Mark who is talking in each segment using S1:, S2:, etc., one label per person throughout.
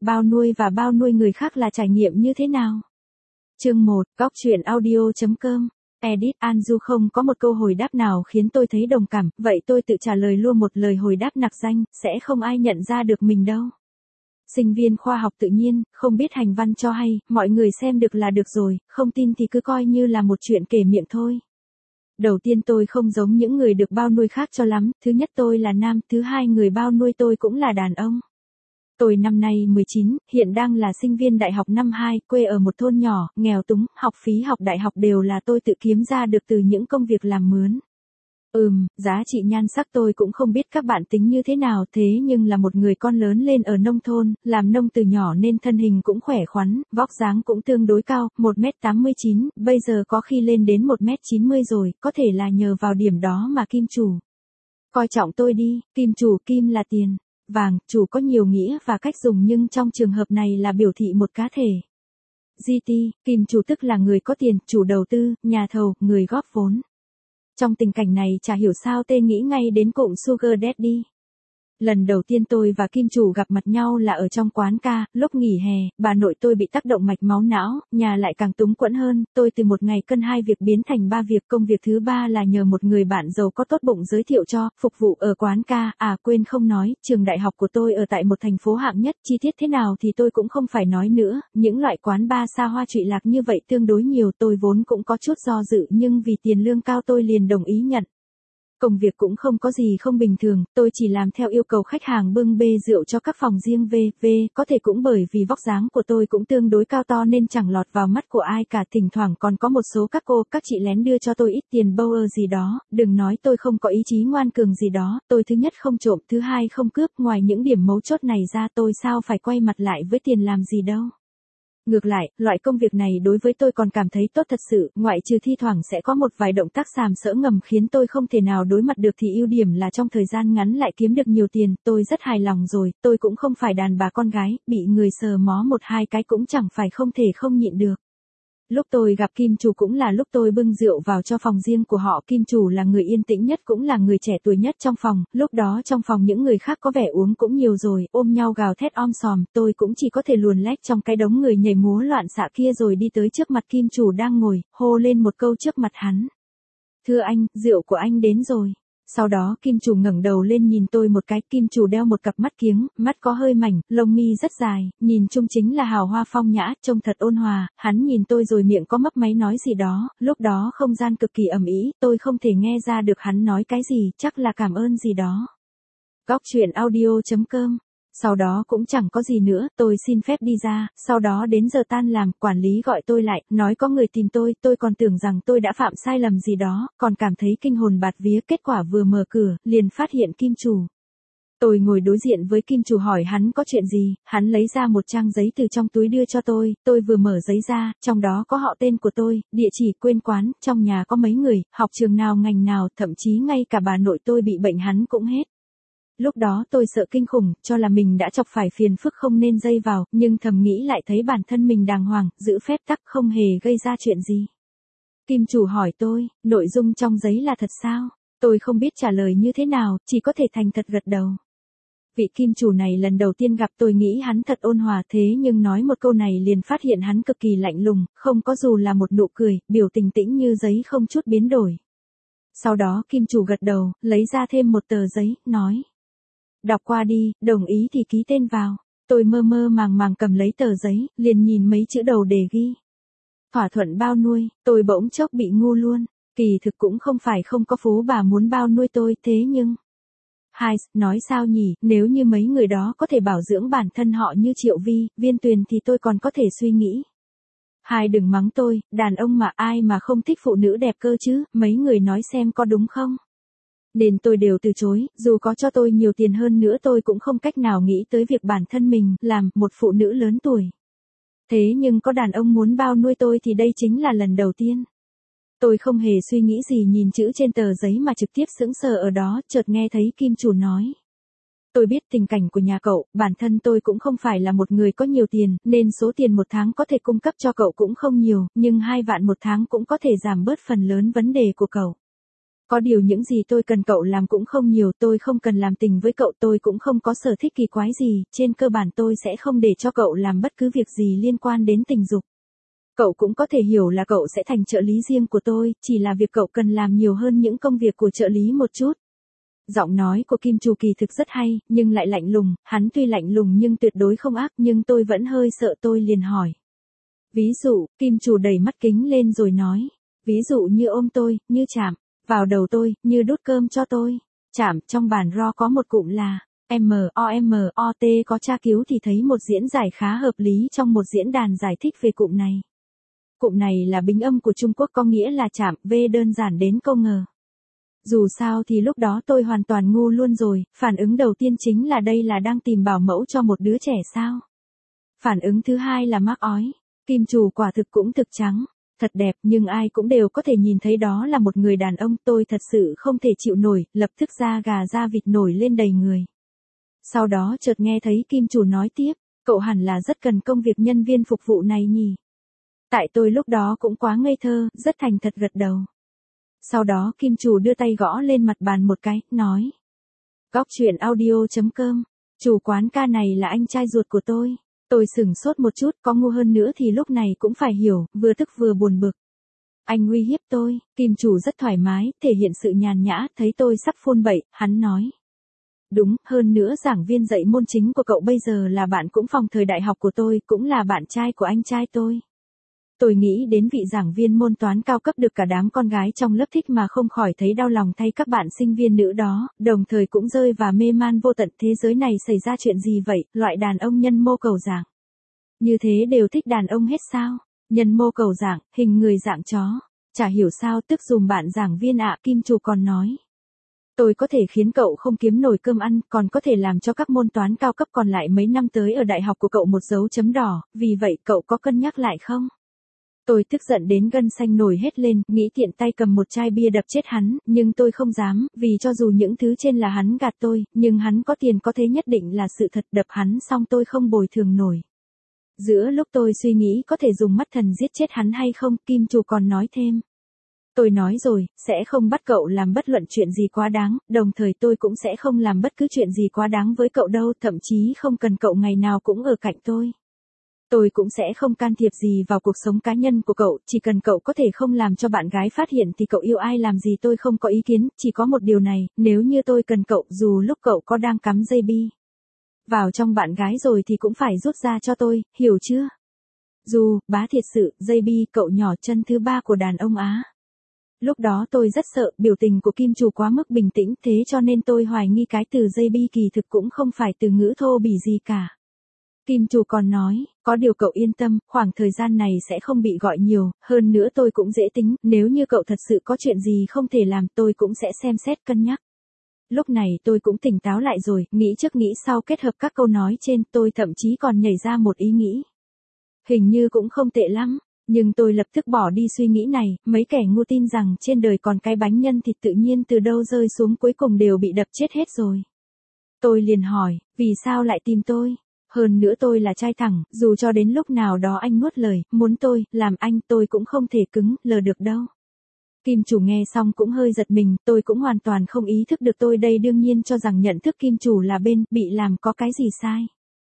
S1: bao nuôi và bao nuôi người khác là trải nghiệm như thế nào? Chương 1, Góc truyện audio.com. Edit Anju không có một câu hồi đáp nào khiến tôi thấy đồng cảm, vậy tôi tự trả lời luôn một lời hồi đáp nặc danh, sẽ không ai nhận ra được mình đâu. Sinh viên khoa học tự nhiên, không biết hành văn cho hay, mọi người xem được là được rồi, không tin thì cứ coi như là một chuyện kể miệng thôi. Đầu tiên tôi không giống những người được bao nuôi khác cho lắm, thứ nhất tôi là nam, thứ hai người bao nuôi tôi cũng là đàn ông. Tôi năm nay 19, hiện đang là sinh viên đại học năm 2, quê ở một thôn nhỏ, nghèo túng, học phí học đại học đều là tôi tự kiếm ra được từ những công việc làm mướn. Giá trị nhan sắc tôi cũng không biết các bạn tính như thế nào, thế nhưng là một người con lớn lên ở nông thôn, làm nông từ nhỏ nên thân hình cũng khỏe khoắn, vóc dáng cũng tương đối cao, 1m89, bây giờ có khi lên đến 1m90 rồi, có thể là nhờ vào điểm đó mà kim chủ coi trọng tôi đi. Kim chủ, kim là tiền, vàng, chủ có nhiều nghĩa và cách dùng nhưng trong trường hợp này là biểu thị một cá thể. GT, kim chủ tức là người có tiền, chủ đầu tư, nhà thầu, người góp vốn. Trong tình cảnh này chả hiểu sao tê nghĩ ngay đến cụm Sugar Daddy. Lần đầu tiên tôi và kim chủ gặp mặt nhau là ở trong quán ca, lúc nghỉ hè, bà nội tôi bị tác động mạch máu não, nhà lại càng túng quẫn hơn, tôi từ một ngày cân 2 việc biến thành 3 việc, công việc thứ 3 là nhờ một người bạn giàu có tốt bụng giới thiệu cho, phục vụ ở quán ca, quên không nói, trường đại học của tôi ở tại một thành phố hạng nhất, chi tiết thế nào thì tôi cũng không phải nói nữa, những loại quán bar xa hoa trụy lạc như vậy tương đối nhiều, tôi vốn cũng có chút do dự nhưng vì tiền lương cao tôi liền đồng ý nhận. Công việc cũng không có gì không bình thường, tôi chỉ làm theo yêu cầu khách hàng bưng bê rượu cho các phòng riêng có thể cũng bởi vì vóc dáng của tôi cũng tương đối cao to nên chẳng lọt vào mắt của ai cả, thỉnh thoảng còn có một số các cô, các chị lén đưa cho tôi ít tiền Bower gì đó, đừng nói tôi không có ý chí ngoan cường gì đó, tôi thứ nhất không trộm, thứ hai không cướp, ngoài những điểm mấu chốt này ra tôi sao phải quay mặt lại với tiền làm gì đâu. Ngược lại, loại công việc này đối với tôi còn cảm thấy tốt thật sự, ngoại trừ thi thoảng sẽ có một vài động tác sàm sỡ ngầm khiến tôi không thể nào đối mặt được thì ưu điểm là trong thời gian ngắn lại kiếm được nhiều tiền, tôi rất hài lòng rồi, tôi cũng không phải đàn bà con gái, bị người sờ mó một hai cái cũng chẳng phải không thể không nhịn được. Lúc tôi gặp kim chủ cũng là lúc tôi bưng rượu vào cho phòng riêng của họ, kim chủ là người yên tĩnh nhất cũng là người trẻ tuổi nhất trong phòng, lúc đó trong phòng những người khác có vẻ uống cũng nhiều rồi, ôm nhau gào thét om sòm, tôi cũng chỉ có thể luồn lách trong cái đống người nhảy múa loạn xạ kia rồi đi tới trước mặt kim chủ đang ngồi, hô lên một câu trước mặt hắn. Thưa anh, rượu của anh đến rồi. Sau đó kim chủ ngẩng đầu lên nhìn tôi một cái, kim chủ đeo một cặp mắt kiếng, mắt có hơi mảnh, lông mi rất dài, nhìn chung chính là hào hoa phong nhã, trông thật ôn hòa, hắn nhìn tôi rồi miệng có mấp máy nói gì đó, lúc đó không gian cực kỳ ầm ĩ, tôi không thể nghe ra được hắn nói cái gì, chắc là cảm ơn gì đó. Góc truyện audio.com. Sau đó cũng chẳng có gì nữa, tôi xin phép đi ra, sau đó đến giờ tan làm, quản lý gọi tôi lại, nói có người tìm tôi còn tưởng rằng tôi đã phạm sai lầm gì đó, còn cảm thấy kinh hồn bạt vía, kết quả vừa mở cửa, liền phát hiện kim chủ. Tôi ngồi đối diện với kim chủ hỏi hắn có chuyện gì, hắn lấy ra một trang giấy từ trong túi đưa cho tôi vừa mở giấy ra, trong đó có họ tên của tôi, địa chỉ, quên quán, trong nhà có mấy người, học trường nào ngành nào, thậm chí ngay cả bà nội tôi bị bệnh hắn cũng hết. Lúc đó tôi sợ kinh khủng, cho là mình đã chọc phải phiền phức không nên dây vào, nhưng thầm nghĩ lại thấy bản thân mình đàng hoàng, giữ phép tắc không hề gây ra chuyện gì. Kim chủ hỏi tôi, nội dung trong giấy là thật sao? Tôi không biết trả lời như thế nào, chỉ có thể thành thật gật đầu. Vị kim chủ này lần đầu tiên gặp tôi nghĩ hắn thật ôn hòa thế nhưng nói một câu này liền phát hiện hắn cực kỳ lạnh lùng, không có dù là một nụ cười, biểu tình tĩnh như giấy không chút biến đổi. Sau đó kim chủ gật đầu, lấy ra thêm một tờ giấy, nói. Đọc qua đi, đồng ý thì ký tên vào. Tôi mơ mơ màng màng cầm lấy tờ giấy, liền nhìn mấy chữ đầu đề ghi. Thỏa thuận bao nuôi, tôi bỗng chốc bị ngu luôn. Kỳ thực cũng không phải không có phú bà muốn bao nuôi tôi, thế nhưng... nói sao nhỉ, nếu như mấy người đó có thể bảo dưỡng bản thân họ như Triệu Vi, Viên Tuyền thì tôi còn có thể suy nghĩ. Đừng mắng tôi, đàn ông mà ai mà không thích phụ nữ đẹp cơ chứ, mấy người nói xem có đúng không? Nên tôi đều từ chối, dù có cho tôi nhiều tiền hơn nữa tôi cũng không cách nào nghĩ tới việc bản thân mình làm một phụ nữ lớn tuổi. Thế nhưng có đàn ông muốn bao nuôi tôi thì đây chính là lần đầu tiên. Tôi không hề suy nghĩ gì nhìn chữ trên tờ giấy mà trực tiếp sững sờ ở đó, chợt nghe thấy kim chủ nói. Tôi biết tình cảnh của nhà cậu, bản thân tôi cũng không phải là một người có nhiều tiền, nên số tiền một tháng có thể cung cấp cho cậu cũng không nhiều, nhưng 2 vạn một tháng cũng có thể giảm bớt phần lớn vấn đề của cậu. Có điều những gì tôi cần cậu làm cũng không nhiều, tôi không cần làm tình với cậu, tôi cũng không có sở thích kỳ quái gì, trên cơ bản tôi sẽ không để cho cậu làm bất cứ việc gì liên quan đến tình dục. Cậu cũng có thể hiểu là cậu sẽ thành trợ lý riêng của tôi, chỉ là việc cậu cần làm nhiều hơn những công việc của trợ lý một chút. Giọng nói của Kim Chủ kỳ thực rất hay, nhưng lại lạnh lùng, hắn tuy lạnh lùng nhưng tuyệt đối không ác, nhưng tôi vẫn hơi sợ, tôi liền hỏi. Ví dụ, Kim Chủ đẩy mắt kính lên rồi nói. Ví dụ như ôm tôi, như chạm vào đầu tôi, như đút cơm cho tôi. Chạm, trong bản RAW có một cụm là MOMOT, có tra cứu thì thấy một diễn giải khá hợp lý trong một diễn đàn giải thích về cụm này. Cụm này là bính âm của Trung Quốc có nghĩa là chạm, V đơn giản đến câu ngờ. Dù sao thì lúc đó tôi hoàn toàn ngu luôn rồi, phản ứng đầu tiên chính là đây là đang tìm bảo mẫu cho một đứa trẻ sao. Phản ứng thứ hai là mắc ói. Kim Chủ quả thực cũng thực trắng, thật đẹp, nhưng ai cũng đều có thể nhìn thấy đó là một người đàn ông, tôi thật sự không thể chịu nổi, lập tức da gà da vịt nổi lên đầy người. Sau đó chợt nghe thấy Kim Chủ nói tiếp, cậu hẳn là rất cần công việc nhân viên phục vụ này nhỉ. Tại tôi lúc đó cũng quá ngây thơ, rất thành thật gật đầu. Sau đó Kim Chủ đưa tay gõ lên mặt bàn một cái, nói. Góc chuyện audio.com, chủ quán ca này là anh trai ruột của tôi. Tôi sửng sốt một chút, có ngu hơn nữa thì lúc này cũng phải hiểu, vừa tức vừa buồn bực. Anh uy hiếp tôi, Kim Chủ rất thoải mái, thể hiện sự nhàn nhã, thấy tôi sắp phun bậy, hắn nói. Đúng, hơn nữa giảng viên dạy môn chính của cậu bây giờ là bạn cũng phòng thời đại học của tôi, cũng là bạn trai của anh trai tôi. Tôi nghĩ đến vị giảng viên môn toán cao cấp được cả đám con gái trong lớp thích mà không khỏi thấy đau lòng thay các bạn sinh viên nữ đó, đồng thời cũng rơi vào mê man vô tận. Thế giới này xảy ra chuyện gì vậy, loại đàn ông nhân mô cầu dạng như thế đều thích đàn ông hết sao? Nhân mô cầu dạng, hình người dạng chó. Chả hiểu sao tức dùm bạn giảng viên ạ. Kim Chủ còn nói. Tôi có thể khiến cậu không kiếm nổi cơm ăn, còn có thể làm cho các môn toán cao cấp còn lại mấy năm tới ở đại học của cậu một dấu chấm đỏ, vì vậy cậu có cân nhắc lại không? Tôi tức giận đến gân xanh nổi hết lên, nghĩ tiện tay cầm một chai bia đập chết hắn, nhưng tôi không dám, vì cho dù những thứ trên là hắn gạt tôi, nhưng hắn có tiền có thế nhất định là sự thật, đập hắn xong tôi không bồi thường nổi. Giữa lúc tôi suy nghĩ có thể dùng mắt thần giết chết hắn hay không, Kim Chủ còn nói thêm. Tôi nói rồi, sẽ không bắt cậu làm bất luận chuyện gì quá đáng, đồng thời tôi cũng sẽ không làm bất cứ chuyện gì quá đáng với cậu đâu, thậm chí không cần cậu ngày nào cũng ở cạnh tôi. Tôi cũng sẽ không can thiệp gì vào cuộc sống cá nhân của cậu, chỉ cần cậu có thể không làm cho bạn gái phát hiện thì cậu yêu ai làm gì tôi không có ý kiến, chỉ có một điều này, nếu như tôi cần cậu, dù lúc cậu có đang cắm dây bi vào trong bạn gái rồi thì cũng phải rút ra cho tôi, hiểu chưa? Dù, bá thiệt sự, dây bi, cậu nhỏ chân thứ ba của đàn ông Á. Lúc đó tôi rất sợ, biểu tình của Kim Chủ quá mức bình tĩnh, thế cho nên tôi hoài nghi cái từ dây bi kỳ thực cũng không phải từ ngữ thô bỉ gì cả. Kim Chủ còn nói, có điều cậu yên tâm, khoảng thời gian này sẽ không bị gọi nhiều, hơn nữa tôi cũng dễ tính, nếu như cậu thật sự có chuyện gì không thể làm tôi cũng sẽ xem xét cân nhắc. Lúc này tôi cũng tỉnh táo lại rồi, nghĩ trước nghĩ sau kết hợp các câu nói trên, tôi thậm chí còn nhảy ra một ý nghĩ. Hình như cũng không tệ lắm, nhưng tôi lập tức bỏ đi suy nghĩ này, mấy kẻ ngu tin rằng trên đời còn cái bánh nhân thịt tự nhiên từ đâu rơi xuống cuối cùng đều bị đập chết hết rồi. Tôi liền hỏi, vì sao lại tìm tôi? Hơn nữa tôi là trai thẳng, dù cho đến lúc nào đó anh nuốt lời, muốn tôi, làm anh tôi cũng không thể cứng, lờ được đâu. Kim Chủ nghe xong cũng hơi giật mình, tôi cũng hoàn toàn không ý thức được tôi đây đương nhiên cho rằng nhận thức Kim Chủ là bên, bị làm có cái gì sai.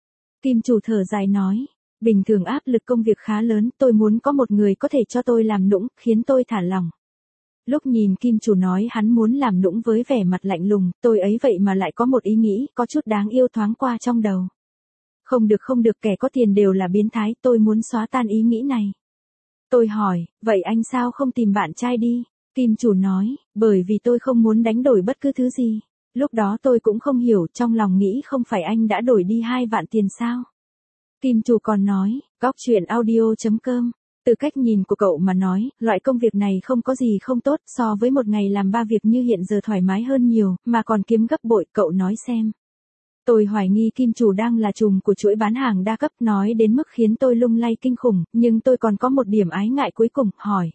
S1: Kim Chủ thở dài nói, bình thường áp lực công việc khá lớn, tôi muốn có một người có thể cho tôi làm nũng, khiến tôi thả lỏng. Lúc nhìn Kim Chủ nói hắn muốn làm nũng với vẻ mặt lạnh lùng, tôi ấy vậy mà lại có một ý nghĩ, có chút đáng yêu thoáng qua trong đầu. Không được, kẻ có tiền đều là biến thái, tôi muốn xóa tan ý nghĩ này. Tôi hỏi, vậy anh sao không tìm bạn trai đi? Kim Chủ nói, bởi vì tôi không muốn đánh đổi bất cứ thứ gì. Lúc đó tôi cũng không hiểu, trong lòng nghĩ không phải anh đã đổi đi 2 vạn tiền sao? Kim Chủ còn nói, góc chuyện audio.com, từ cách nhìn của cậu mà nói, loại công việc này không có gì không tốt, so với một ngày làm 3 việc như hiện giờ thoải mái hơn nhiều, mà còn kiếm gấp bội, cậu nói xem. Tôi hoài nghi Kim Chủ đang là trùm của chuỗi bán hàng đa cấp, nói đến mức khiến tôi lung lay kinh khủng, nhưng tôi còn có một điểm ái ngại cuối cùng, hỏi.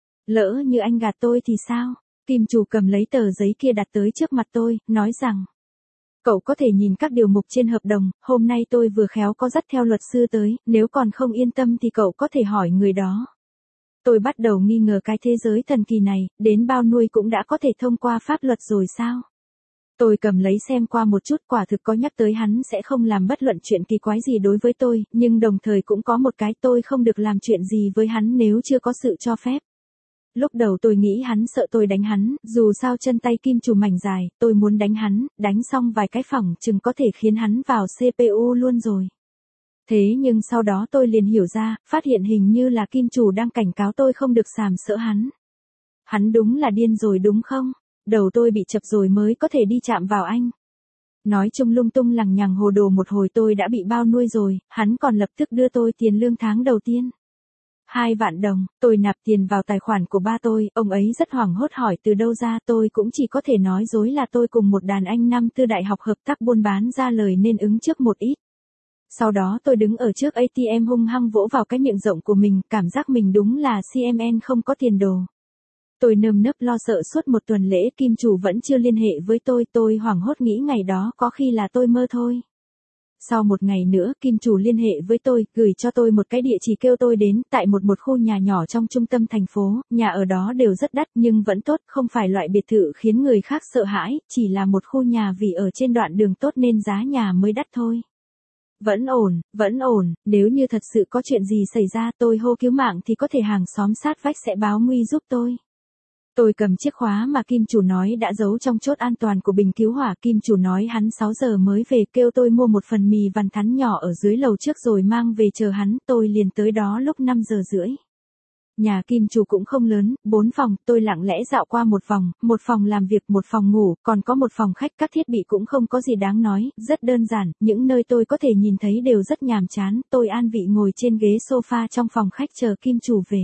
S1: Lỡ như anh gạt tôi thì sao? Kim Chủ cầm lấy tờ giấy kia đặt tới trước mặt tôi, nói rằng. Cậu có thể nhìn các điều mục trên hợp đồng, hôm nay tôi vừa khéo có dắt theo luật sư tới, nếu còn không yên tâm thì cậu có thể hỏi người đó. Tôi bắt đầu nghi ngờ cái thế giới thần kỳ này, đến bao nuôi cũng đã có thể thông qua pháp luật rồi sao? Tôi cầm lấy xem qua một chút, quả thực có nhắc tới hắn sẽ không làm bất luận chuyện kỳ quái gì đối với tôi, nhưng đồng thời cũng có một cái tôi không được làm chuyện gì với hắn nếu chưa có sự cho phép. Lúc đầu tôi nghĩ hắn sợ tôi đánh hắn, dù sao chân tay kim chủ mảnh dài, tôi muốn đánh hắn, đánh xong vài cái phỏng chừng có thể khiến hắn vào CPU luôn rồi. Thế nhưng sau đó tôi liền hiểu ra, phát hiện hình như là kim chủ đang cảnh cáo tôi không được sàm sỡ hắn. Hắn đúng là điên rồi đúng không? Đầu tôi bị chập rồi mới có thể đi chạm vào anh. Nói chung lung tung lằng nhằng hồ đồ một hồi tôi đã bị bao nuôi rồi, hắn còn lập tức đưa tôi tiền lương tháng đầu tiên. 2 vạn đồng, tôi nạp tiền vào tài khoản của ba tôi, ông ấy rất hoảng hốt hỏi từ đâu ra, tôi cũng chỉ có thể nói dối là tôi cùng một đàn anh năm tư đại học hợp tác buôn bán ra lời nên ứng trước một ít. Sau đó tôi đứng ở trước ATM hung hăng vỗ vào cái miệng rộng của mình, cảm giác mình đúng là CMN không có tiền đồ. Tôi nơm nớp lo sợ suốt một tuần lễ kim chủ vẫn chưa liên hệ với tôi hoảng hốt nghĩ ngày đó có khi là tôi mơ thôi. Sau một ngày nữa, kim chủ liên hệ với tôi, gửi cho tôi một cái địa chỉ kêu tôi đến, tại một khu nhà nhỏ trong trung tâm thành phố, nhà ở đó đều rất đắt nhưng vẫn tốt, không phải loại biệt thự khiến người khác sợ hãi, chỉ là một khu nhà vì ở trên đoạn đường tốt nên giá nhà mới đắt thôi. Vẫn ổn, nếu như thật sự có chuyện gì xảy ra tôi hô cứu mạng thì có thể hàng xóm sát vách sẽ báo nguy giúp tôi. Tôi cầm chiếc khóa mà kim chủ nói đã giấu trong chốt an toàn của bình cứu hỏa. Kim chủ nói hắn 6 giờ mới về, kêu tôi mua một phần mì vằn thắn nhỏ ở dưới lầu trước rồi mang về chờ hắn. Tôi liền tới đó lúc 5 giờ rưỡi. Nhà kim chủ cũng không lớn, 4 phòng, tôi lặng lẽ dạo qua một phòng làm việc, một phòng ngủ, còn có một phòng khách, các thiết bị cũng không có gì đáng nói, rất đơn giản, những nơi tôi có thể nhìn thấy đều rất nhàm chán. Tôi an vị ngồi trên ghế sofa trong phòng khách chờ kim chủ về.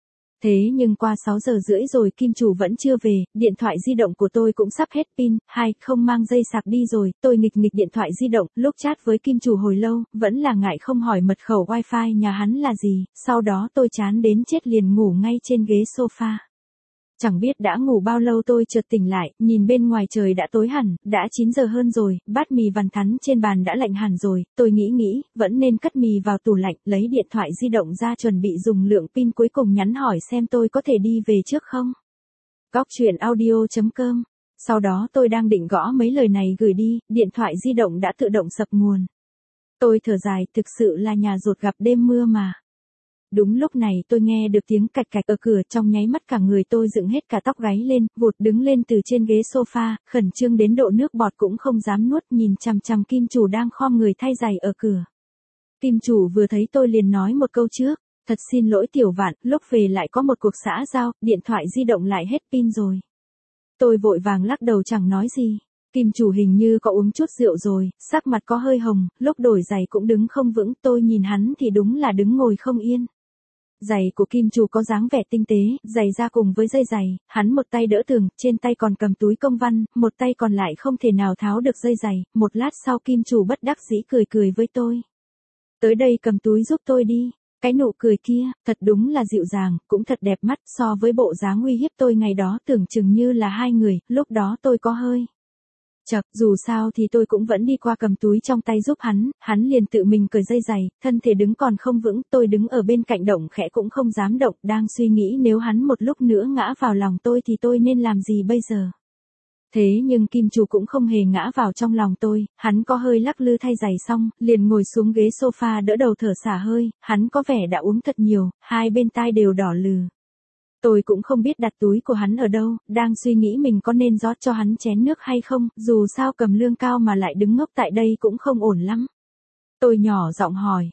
S1: Thế nhưng qua 6 giờ rưỡi rồi kim chủ vẫn chưa về, điện thoại di động của tôi cũng sắp hết pin, không mang dây sạc đi rồi, tôi nghịch điện thoại di động, lúc chat với kim chủ hồi lâu, vẫn là ngại không hỏi mật khẩu wifi nhà hắn là gì, sau đó tôi chán đến chết liền ngủ ngay trên ghế sofa. Chẳng biết đã ngủ bao lâu tôi chợt tỉnh lại, nhìn bên ngoài trời đã tối hẳn, đã 9 giờ hơn rồi, bát mì vằn thắn trên bàn đã lạnh hẳn rồi, tôi nghĩ, vẫn nên cất mì vào tủ lạnh, lấy điện thoại di động ra chuẩn bị dùng lượng pin cuối cùng nhắn hỏi xem tôi có thể đi về trước không. Góc truyện audio.com. Sau đó tôi đang định gõ mấy lời này gửi đi, điện thoại di động đã tự động sập nguồn. Tôi thở dài, thực sự là nhà dột gặp đêm mưa mà. Đúng lúc này tôi nghe được tiếng cạch cạch ở cửa, trong nháy mắt cả người tôi dựng hết cả tóc gáy lên, vụt đứng lên từ trên ghế sofa, khẩn trương đến độ nước bọt cũng không dám nuốt, nhìn chằm chằm kim chủ đang khom người thay giày ở cửa. Kim chủ vừa thấy tôi liền nói một câu trước, thật xin lỗi Tiểu Vạn, lúc về lại có một cuộc xã giao, điện thoại di động lại hết pin rồi. Tôi vội vàng lắc đầu chẳng nói gì. Kim chủ hình như có uống chút rượu rồi, sắc mặt có hơi hồng, lúc đổi giày cũng đứng không vững, tôi nhìn hắn thì đúng là đứng ngồi không yên. Giày của kim chủ có dáng vẻ tinh tế, giày ra cùng với dây giày, hắn một tay đỡ tường, trên tay còn cầm túi công văn, một tay còn lại không thể nào tháo được dây giày, một lát sau kim chủ bất đắc dĩ cười với tôi. Tới đây cầm túi giúp tôi đi. Cái nụ cười kia, thật đúng là dịu dàng, cũng thật đẹp mắt, so với bộ dáng uy hiếp tôi ngày đó tưởng chừng như là hai người, lúc đó tôi có hơi chật, dù sao thì tôi cũng vẫn đi qua cầm túi trong tay giúp hắn liền tự mình cởi dây giày, thân thể đứng còn không vững, tôi đứng ở bên cạnh động khẽ cũng không dám động, đang suy nghĩ nếu hắn một lúc nữa ngã vào lòng tôi thì tôi nên làm gì bây giờ. Thế nhưng kim chủ cũng không hề ngã vào trong lòng tôi, hắn có hơi lắc lư thay giày xong, liền ngồi xuống ghế sofa đỡ đầu thở xả hơi, hắn có vẻ đã uống thật nhiều, hai bên tai đều đỏ lừ. Tôi cũng không biết đặt túi của hắn ở đâu, đang suy nghĩ mình có nên rót cho hắn chén nước hay không, dù sao cầm lương cao mà lại đứng ngốc tại đây cũng không ổn lắm. Tôi nhỏ giọng hỏi,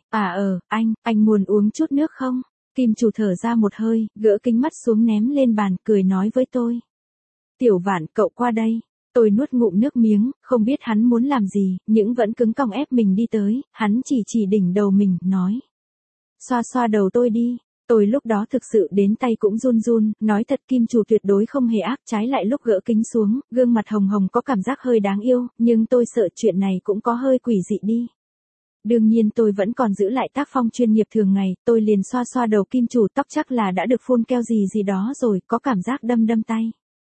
S1: anh muốn uống chút nước không? Kim chủ thở ra một hơi, gỡ kính mắt xuống ném lên bàn, cười nói với tôi. Tiểu Vạn, cậu qua đây. Tôi nuốt ngụm nước miếng, không biết hắn muốn làm gì, nhưng vẫn cứng còng ép mình đi tới, hắn chỉ đỉnh đầu mình, nói. Xoa đầu tôi đi. Tôi lúc đó thực sự đến tay cũng run, nói thật kim chủ tuyệt đối không hề ác, trái lại lúc gỡ kính xuống, gương mặt hồng hồng có cảm giác hơi đáng yêu, nhưng tôi sợ chuyện này cũng có hơi quỷ dị đi. Đương nhiên tôi vẫn còn giữ lại tác phong chuyên nghiệp thường ngày, tôi liền xoa đầu kim chủ, tóc chắc là đã được phun keo gì đó rồi, có cảm giác đâm tay.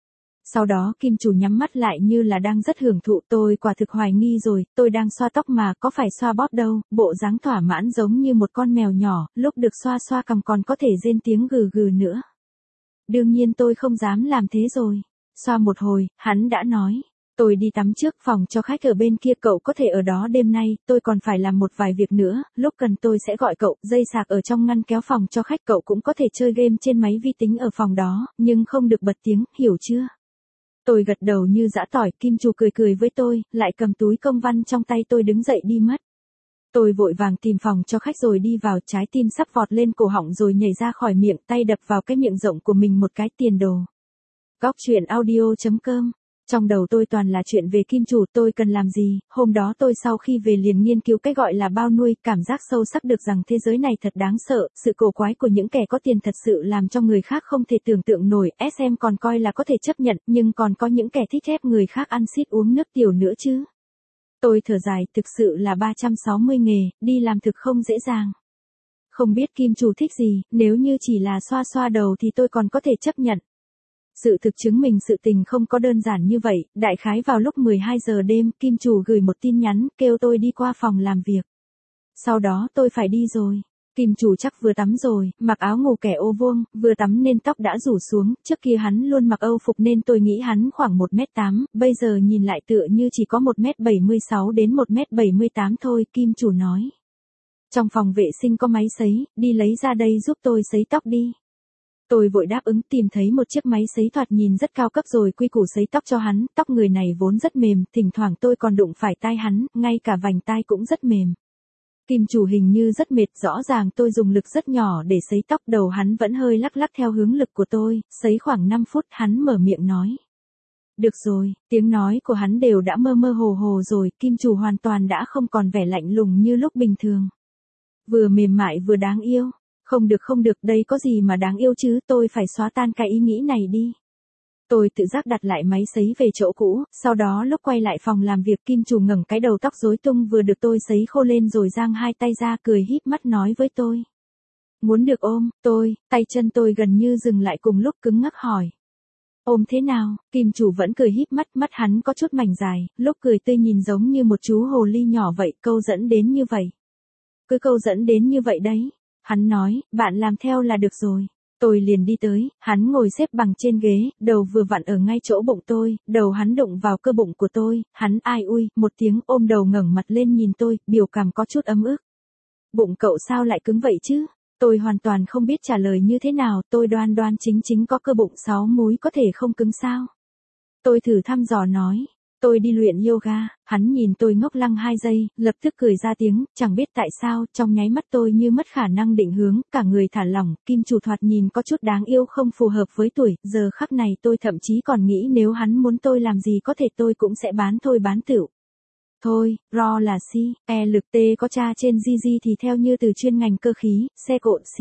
S1: Sau đó Kim chủ nhắm mắt lại như là đang rất hưởng thụ, tôi quả thực hoài nghi rồi, tôi đang xoa tóc mà, có phải xoa bóp đâu, bộ dáng thỏa mãn giống như một con mèo nhỏ, lúc được xoa xoa cằm còn có thể rên tiếng gừ gừ nữa. Đương nhiên tôi không dám làm thế rồi. Xoa một hồi, hắn đã nói. Tôi đi tắm trước, phòng cho khách ở bên kia, cậu có thể ở đó đêm nay, tôi còn phải làm một vài việc nữa, lúc cần tôi sẽ gọi cậu, dây sạc ở trong ngăn kéo phòng cho khách, cậu cũng có thể chơi game trên máy vi tính ở phòng đó, nhưng không được bật tiếng, hiểu chưa? Tôi gật đầu như giã tỏi, Kim chủ cười cười với tôi, lại cầm túi công văn trong tay tôi đứng dậy đi mất. Tôi vội vàng tìm phòng cho khách rồi đi vào, trái tim sắp vọt lên cổ họng rồi nhảy ra khỏi miệng, tay đập vào cái miệng rộng của mình một cái, tiền đồ. Góc truyện audio.com. Trong đầu tôi toàn là chuyện về Kim chủ, tôi cần làm gì, hôm đó tôi sau khi về liền nghiên cứu cái gọi là bao nuôi, cảm giác sâu sắc được rằng thế giới này thật đáng sợ, sự cổ quái của những kẻ có tiền thật sự làm cho người khác không thể tưởng tượng nổi, SM còn coi là có thể chấp nhận, nhưng còn có những kẻ thích ép người khác ăn xít uống nước tiểu nữa chứ. Tôi thở dài, thực sự là 360 nghề, đi làm thực không dễ dàng. Không biết Kim chủ thích gì, nếu như chỉ là xoa xoa đầu thì tôi còn có thể chấp nhận. Sự thực chứng minh sự tình không có đơn giản như vậy, đại khái vào lúc 12 giờ đêm, Kim chủ gửi một tin nhắn, kêu tôi đi qua phòng làm việc. Sau đó tôi phải đi rồi. Kim chủ chắc vừa tắm rồi, mặc áo ngủ kẻ ô vuông, vừa tắm nên tóc đã rủ xuống, trước kia hắn luôn mặc Âu phục nên tôi nghĩ hắn khoảng 1m8, bây giờ nhìn lại tựa như chỉ có 1m76 đến 1m78 thôi, Kim chủ nói. Trong phòng vệ sinh có máy sấy, đi lấy ra đây giúp tôi sấy tóc đi. Tôi vội đáp ứng, tìm thấy một chiếc máy sấy thoạt nhìn rất cao cấp rồi quy củ sấy tóc cho hắn, tóc người này vốn rất mềm, thỉnh thoảng tôi còn đụng phải tai hắn, ngay cả vành tai cũng rất mềm. Kim chủ hình như rất mệt, rõ ràng tôi dùng lực rất nhỏ để sấy tóc, đầu hắn vẫn hơi lắc lắc theo hướng lực của tôi, sấy khoảng 5 phút, hắn mở miệng nói. Được rồi, tiếng nói của hắn đều đã mơ mơ hồ hồ rồi, Kim chủ hoàn toàn đã không còn vẻ lạnh lùng như lúc bình thường. Vừa mềm mại vừa đáng yêu. Không được, đây có gì mà đáng yêu chứ, tôi phải xóa tan cái ý nghĩ này đi. Tôi tự giác đặt lại máy sấy về chỗ cũ, sau đó lúc quay lại phòng làm việc, Kim chủ ngẩng cái đầu tóc rối tung vừa được tôi sấy khô lên rồi giang hai tay ra, cười híp mắt nói với tôi. Muốn được ôm, tay chân tôi gần như dừng lại cùng lúc, cứng ngắc hỏi. Ôm thế nào? Kim chủ vẫn cười híp mắt, mắt hắn có chút mảnh dài, lúc cười tươi nhìn giống như một chú hồ ly nhỏ vậy, câu dẫn đến như vậy. Cứ câu dẫn đến như vậy đấy. Hắn nói, bạn làm theo là được rồi. Tôi liền đi tới, hắn ngồi xếp bằng trên ghế, đầu vừa vặn ở ngay chỗ bụng tôi, đầu hắn đụng vào cơ bụng của tôi, hắn ai ui, một tiếng ôm đầu ngẩng mặt lên nhìn tôi, biểu cảm có chút ấm ức. Bụng cậu sao lại cứng vậy chứ? Tôi hoàn toàn không biết trả lời như thế nào, tôi đoan đoan chính chính có cơ bụng 6 múi có thể không cứng sao? Tôi thử thăm dò nói. Tôi đi luyện yoga, hắn nhìn tôi ngốc lăng 2 giây, lập tức cười ra tiếng, chẳng biết tại sao, trong nháy mắt tôi như mất khả năng định hướng, cả người thả lỏng, Kim chủ thoạt nhìn có chút đáng yêu không phù hợp với tuổi, giờ khắc này tôi thậm chí còn nghĩ nếu hắn muốn tôi làm gì có thể tôi cũng sẽ bán thôi bán tựu. Thôi, ro là si, e lực t có tra trên GG thì theo như từ chuyên ngành cơ khí, xe cộ si.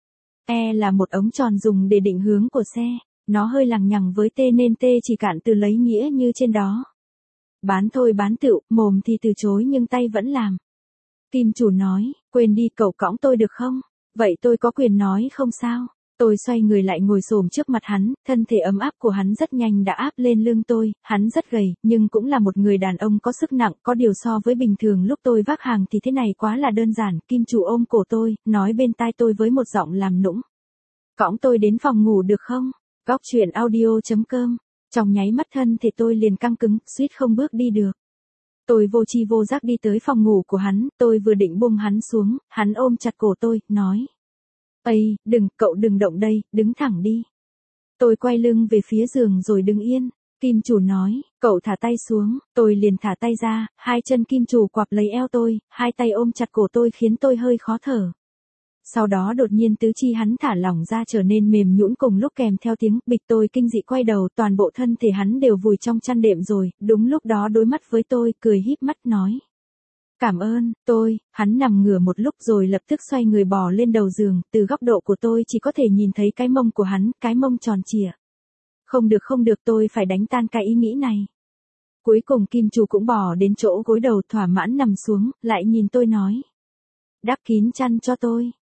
S1: E là một ống tròn dùng để định hướng của xe, nó hơi lằng nhằng với t nên t chỉ cạn từ lấy nghĩa như trên đó. Bán thôi bán tựu, mồm thì từ chối nhưng tay vẫn làm. Kim chủ nói, quên đi, cậu cõng tôi được không? Vậy tôi có quyền nói không sao? Tôi xoay người lại ngồi xổm trước mặt hắn, thân thể ấm áp của hắn rất nhanh đã áp lên lưng tôi, hắn rất gầy, nhưng cũng là một người đàn ông có sức nặng, có điều so với bình thường lúc tôi vác hàng thì thế này quá là đơn giản, Kim chủ ôm cổ tôi, nói bên tai tôi với một giọng làm nũng. Cõng tôi đến phòng ngủ được không? Góc truyện audio.com. Trong nháy mắt thân thể tôi liền căng cứng, suýt không bước đi được. Tôi vô tri vô giác đi tới phòng ngủ của hắn, tôi vừa định buông hắn xuống, hắn ôm chặt cổ tôi, nói. Ây, cậu đừng động đây, đứng thẳng đi. Tôi quay lưng về phía giường rồi đứng yên. Kim chủ nói, cậu thả tay xuống, tôi liền thả tay ra, hai chân kim chủ quặp lấy eo tôi, hai tay ôm chặt cổ tôi khiến tôi hơi khó thở. Sau đó đột nhiên tứ chi hắn thả lỏng ra trở nên mềm nhũn cùng lúc kèm theo tiếng bịch, tôi kinh dị quay đầu, toàn bộ thân thể hắn đều vùi trong chăn đệm rồi, đúng lúc đó đối mắt với tôi, cười híp mắt nói. Cảm ơn, hắn nằm ngửa một lúc rồi lập tức xoay người bò lên đầu giường, từ góc độ của tôi chỉ có thể nhìn thấy cái mông của hắn, cái mông tròn trịa. Không được, tôi phải đánh tan cái ý nghĩ này. Cuối cùng Kim chủ cũng bò đến chỗ gối đầu thỏa mãn nằm xuống, lại nhìn tôi nói. Đắp kín chăn cho tôi.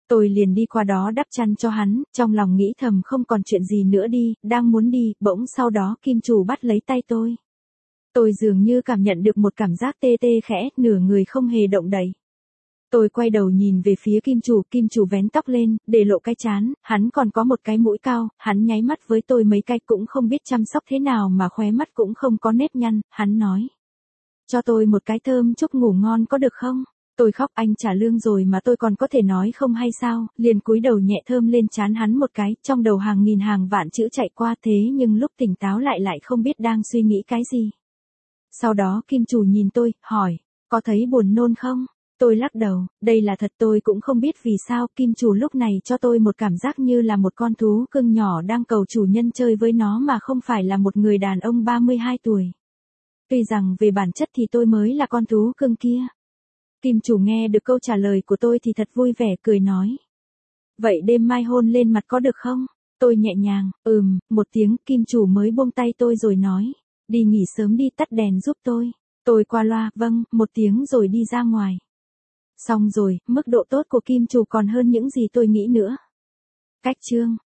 S1: Tôi liền đi qua đó đắp chăn cho hắn, trong lòng nghĩ thầm không còn chuyện gì nữa đi, đang muốn đi, bỗng sau đó kim chủ bắt lấy tay tôi. Tôi dường như cảm nhận được một cảm giác tê tê khẽ, nửa người không hề động đậy. Tôi quay đầu nhìn về phía kim chủ vén tóc lên, để lộ cái trán, hắn còn có một cái mũi cao, hắn nháy mắt với tôi mấy cái cũng không biết chăm sóc thế nào mà khóe mắt cũng không có nếp nhăn, hắn nói. Cho tôi một cái thơm chúc ngủ ngon có được không? Tôi khóc, anh trả lương rồi mà tôi còn có thể nói không hay sao, liền cúi đầu nhẹ thơm lên trán hắn một cái, trong đầu hàng nghìn hàng vạn chữ chạy qua thế nhưng lúc tỉnh táo lại không biết đang suy nghĩ cái gì. Sau đó kim chủ nhìn tôi, hỏi, có thấy buồn nôn không? Tôi lắc đầu, đây là thật, tôi cũng không biết vì sao kim chủ lúc này cho tôi một cảm giác như là một con thú cưng nhỏ đang cầu chủ nhân chơi với nó mà không phải là một người đàn ông 32 tuổi. Tuy rằng về bản chất thì tôi mới là con thú cưng kia. Kim chủ nghe được câu trả lời của tôi thì thật vui vẻ cười nói. Vậy đêm mai hôn lên mặt có được không? Tôi nhẹ nhàng, một tiếng, kim chủ mới buông tay tôi rồi nói. Đi nghỉ sớm đi, tắt đèn giúp tôi. Tôi qua loa, vâng, một tiếng rồi đi ra ngoài. Xong rồi, mức độ tốt của kim chủ còn hơn những gì tôi nghĩ nữa. Cách chương